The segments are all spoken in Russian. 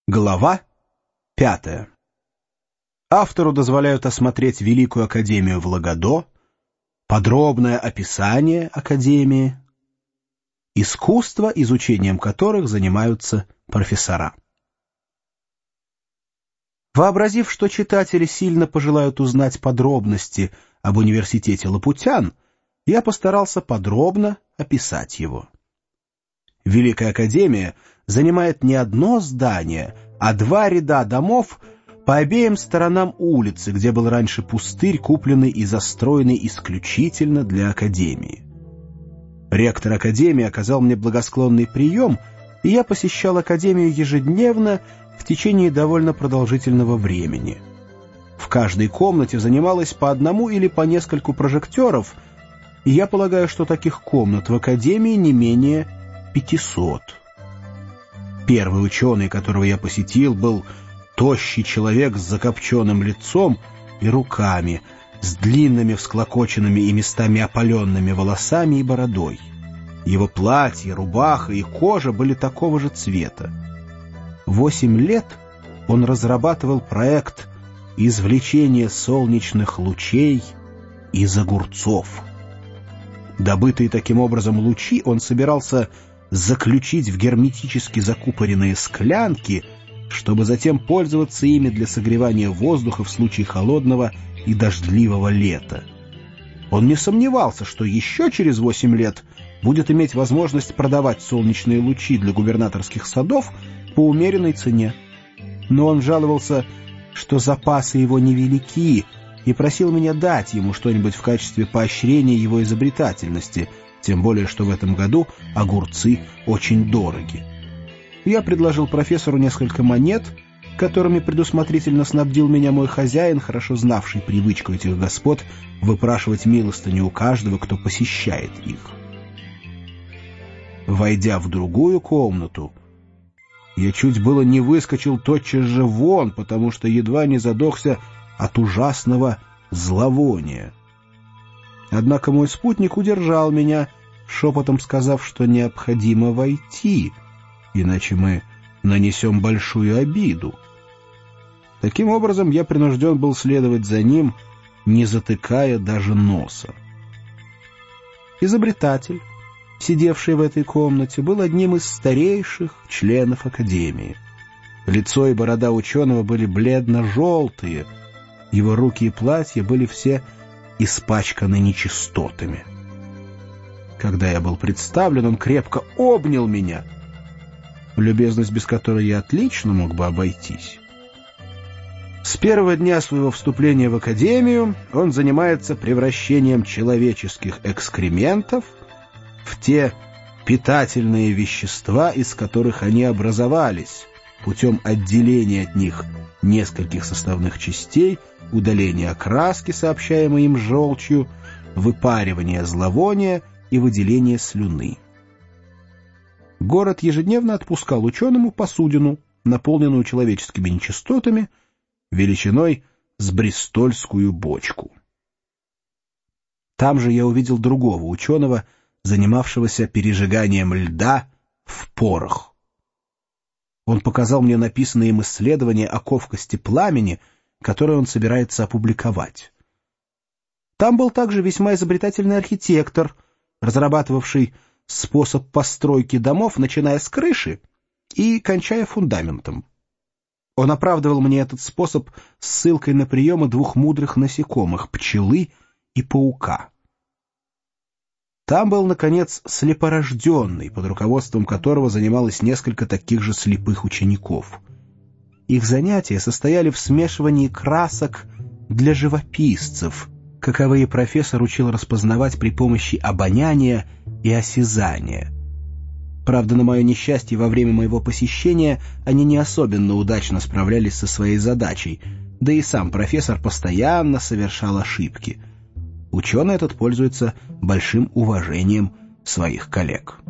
Глава 5. Автору дозволяют осмотреть Великую Академию в Лагодо, подробное описание Академии, искусство, изучением которых занимаются профессора. Вообразив, что читатели сильно пожелают узнать подробности об университете Лапутян, я постарался подробно описать его. Великая Академия занимает не одно здание, а 2 ряда домов по обеим сторонам улицы, где был раньше пустырь, купленный и застроенный исключительно для Академии. Ректор Академии оказал мне благосклонный прием, и я посещал Академию ежедневно в течение довольно продолжительного времени. В каждой комнате занималось по одному или по нескольку прожекторов, и я полагаю, что таких комнат в Академии не менее 500. Первый ученый, которого я посетил, был тощий человек с закопченным лицом и руками, с длинными всклокоченными и местами опаленными волосами и бородой. Его платье, рубаха и кожа были такого же цвета. 8 лет он разрабатывал проект извлечения солнечных лучей из огурцов. Добытые таким образом лучи он собирался заключить в герметически закупоренные склянки, чтобы затем пользоваться ими для согревания воздуха в случае холодного и дождливого лета. Он не сомневался, что еще через 8 лет будет иметь возможность продавать солнечные лучи для губернаторских садов по умеренной цене. Но он жаловался, что запасы его невелики, и просил меня дать ему что-нибудь в качестве поощрения его изобретательности, тем более что в этом году огурцы очень дороги. Я предложил профессору несколько монет, которыми предусмотрительно снабдил меня мой хозяин, хорошо знавший привычку этих господ выпрашивать милостыню у каждого, кто посещает их. Войдя в другую комнату, я чуть было не выскочил тотчас же вон, потому что едва не задохся от ужасного зловония. Однако мой спутник удержал меня, шепотом сказав, что необходимо войти, иначе мы нанесем большую обиду. Таким образом, я принужден был следовать за ним, не затыкая даже носа. Изобретатель, сидевший в этой комнате, был одним из старейших членов Академии. Лицо и борода ученого были бледно-желтые, его руки и платья были все испачканы нечистотами. Когда я был представлен, он крепко обнял меня, любезность без которой я отлично мог бы обойтись. С первого дня своего вступления в Академию он занимается превращением человеческих экскрементов в те питательные вещества, из которых они образовались, путем отделения от них нескольких составных частей, удаления окраски, сообщаемой им желчью, выпаривания зловония и выделения слюны. Город ежедневно отпускал ученому посудину, наполненную человеческими нечистотами, величиной с бристольскую бочку. Там же я увидел другого ученого, занимавшегося пережиганием льда в порох. Он показал мне написанное им исследование о ковкости пламени, которое он собирается опубликовать. Там был также весьма изобретательный архитектор, разрабатывавший способ постройки домов, начиная с крыши и кончая фундаментом. Он оправдывал мне этот способ ссылкой на приемы 2 мудрых насекомых — пчелы и паука. Там был, наконец, слепорожденный, под руководством которого занималось несколько таких же слепых учеников. Их занятия состояли в смешивании красок для живописцев, каковые профессор учил распознавать при помощи обоняния и осязания. Правда, на мое несчастье, во время моего посещения они не особенно удачно справлялись со своей задачей, да и сам профессор постоянно совершал ошибки. Ученый этот пользуется большим уважением своих коллег.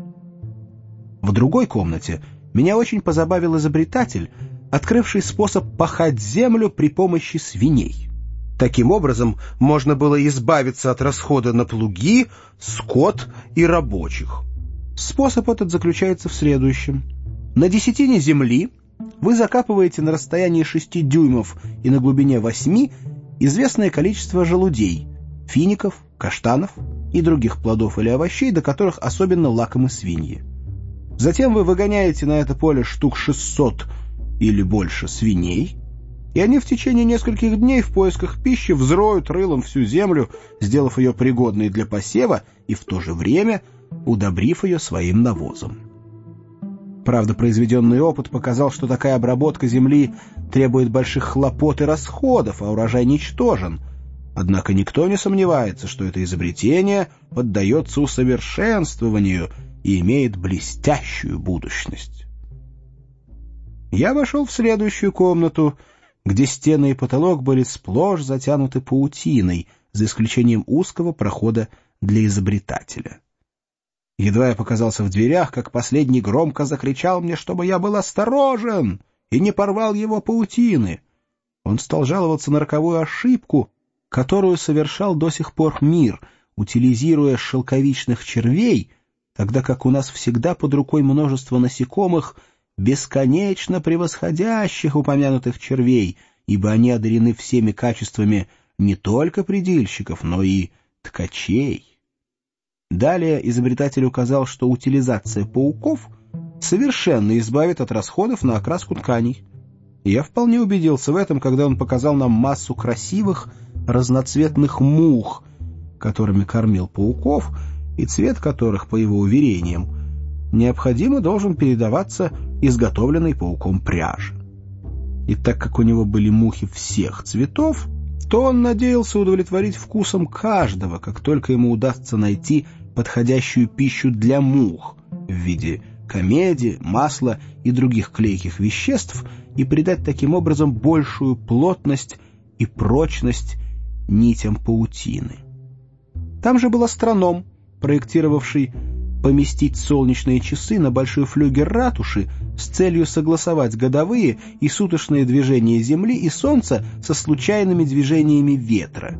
В другой комнате меня очень позабавил изобретатель, открывший способ пахать землю при помощи свиней. Таким образом, можно было избавиться от расхода на плуги, скот и рабочих. Способ этот заключается в следующем. На десятине земли вы закапываете на расстоянии 6 дюймов и на глубине 8 известное количество желудей, фиников, каштанов и других плодов или овощей, до которых особенно лакомы свиньи. Затем вы выгоняете на это поле штук 600 или больше свиней, и они в течение нескольких дней в поисках пищи взроют рылом всю землю, сделав ее пригодной для посева и в то же время удобрив ее своим навозом. Правда, произведенный опыт показал, что такая обработка земли требует больших хлопот и расходов, а урожай ничтожен. Однако никто не сомневается, что это изобретение поддается усовершенствованию и имеет блестящую будущность. Я вошел в следующую комнату, где стены и потолок были сплошь затянуты паутиной, за исключением узкого прохода для изобретателя. Едва я показался в дверях, как последний громко закричал мне, чтобы я был осторожен и не порвал его паутины. Он стал жаловаться на роковую ошибку, которую совершал до сих пор мир, утилизируя шелковичных червей, тогда как у нас всегда под рукой множество насекомых, бесконечно превосходящих упомянутых червей, ибо они одарены всеми качествами не только предельщиков, но и ткачей. Далее изобретатель указал, что утилизация пауков совершенно избавит от расходов на окраску тканей. И я вполне убедился в этом, когда он показал нам массу красивых разноцветных мух, которыми кормил пауков, и цвет которых, по его уверениям, необходимо должен передаваться изготовленной пауком пряжи. И так как у него были мухи всех цветов, то он надеялся удовлетворить вкусом каждого, как только ему удастся найти подходящую пищу для мух в виде камеди, масла и других клейких веществ и придать таким образом большую плотность и прочность нитям паутины. Там же был астроном, проектировавший поместить солнечные часы на большой флюгер ратуши с целью согласовать годовые и суточные движения Земли и Солнца со случайными движениями ветра.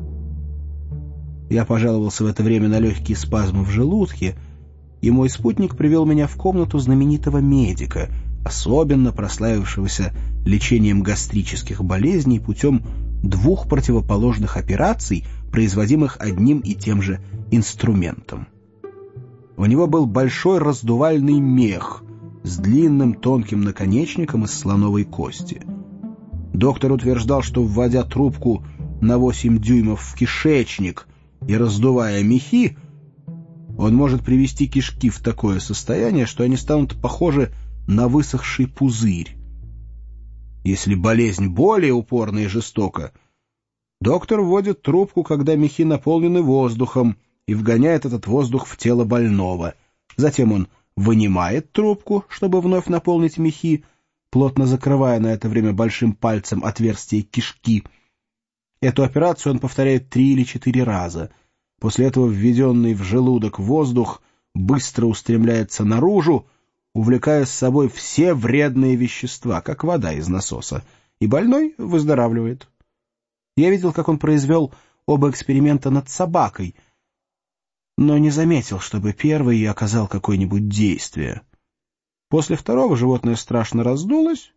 Я пожаловался в это время на легкие спазмы в желудке, и мой спутник привел меня в комнату знаменитого медика, особенно прославившегося лечением гастрических болезней путем 2 противоположных операций, производимых одним и тем же инструментом. У него был большой раздувальный мех с длинным тонким наконечником из слоновой кости. Доктор утверждал, что, вводя трубку на 8 дюймов в кишечник и раздувая мехи, он может привести кишки в такое состояние, что они станут похожи на высохший пузырь. Если болезнь более упорна и жестока, доктор вводит трубку, когда мехи наполнены воздухом, и вгоняет этот воздух в тело больного. Затем он вынимает трубку, чтобы вновь наполнить мехи, плотно закрывая на это время большим пальцем отверстие кишки. Эту операцию он повторяет 3 или 4 раза. После этого введенный в желудок воздух быстро устремляется наружу, увлекая с собой все вредные вещества, как вода из насоса, и больной выздоравливает. Я видел, как он произвел оба эксперимента над собакой, но не заметил, чтобы первый оказал какое-нибудь действие. После второго животное страшно раздулось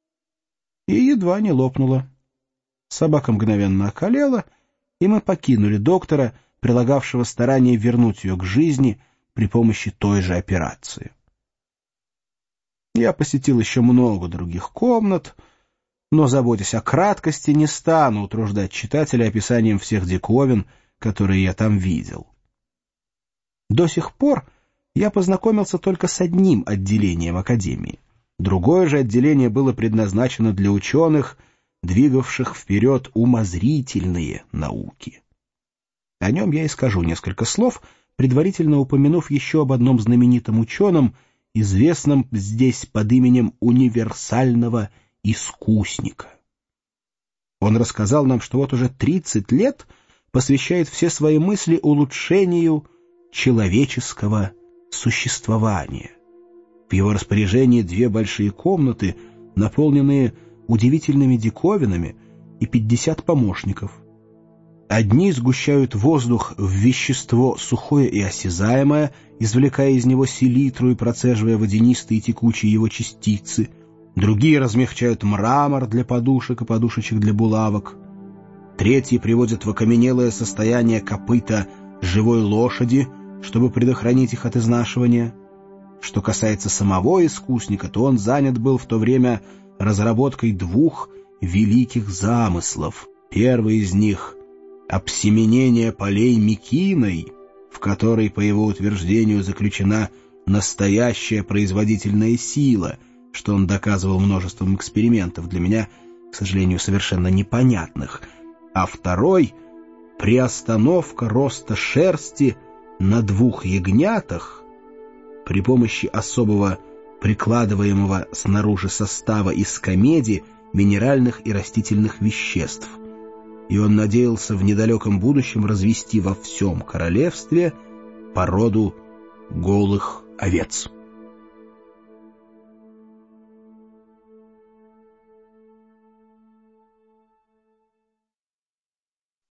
и едва не лопнуло. Собака мгновенно околела, и мы покинули доктора, прилагавшего старание вернуть ее к жизни при помощи той же операции. Я посетил еще много других комнат, но, заботясь о краткости, не стану утруждать читателя описанием всех диковин, которые я там видел. До сих пор я познакомился только с одним отделением Академии. Другое же отделение было предназначено для ученых, двигавших вперед умозрительные науки. О нем я и скажу несколько слов, предварительно упомянув еще об одном знаменитом ученом, известном здесь под именем универсального искусника. Он рассказал нам, что вот уже 30 лет посвящает все свои мысли улучшению человеческого существования. В его распоряжении 2 большие комнаты, наполненные удивительными диковинами, и 50 помощников. Одни сгущают воздух в вещество сухое и осязаемое, извлекая из него селитру и процеживая водянистые и текучие его частицы. Другие размягчают мрамор для подушек и подушечек для булавок. Третьи приводят в окаменелое состояние копыта живой лошади, чтобы предохранить их от изнашивания. Что касается самого искусника, то он занят был в то время разработкой двух великих замыслов. Первый из них — обсеменение полей мекиной, в которой, по его утверждению, заключена настоящая производительная сила, что он доказывал множеством экспериментов, для меня, к сожалению, совершенно непонятных. А второй — приостановка роста шерсти на двух ягнятах при помощи особого прикладываемого снаружи состава из камеди, минеральных и растительных веществ. И он надеялся в недалеком будущем развести во всем королевстве породу голых овец.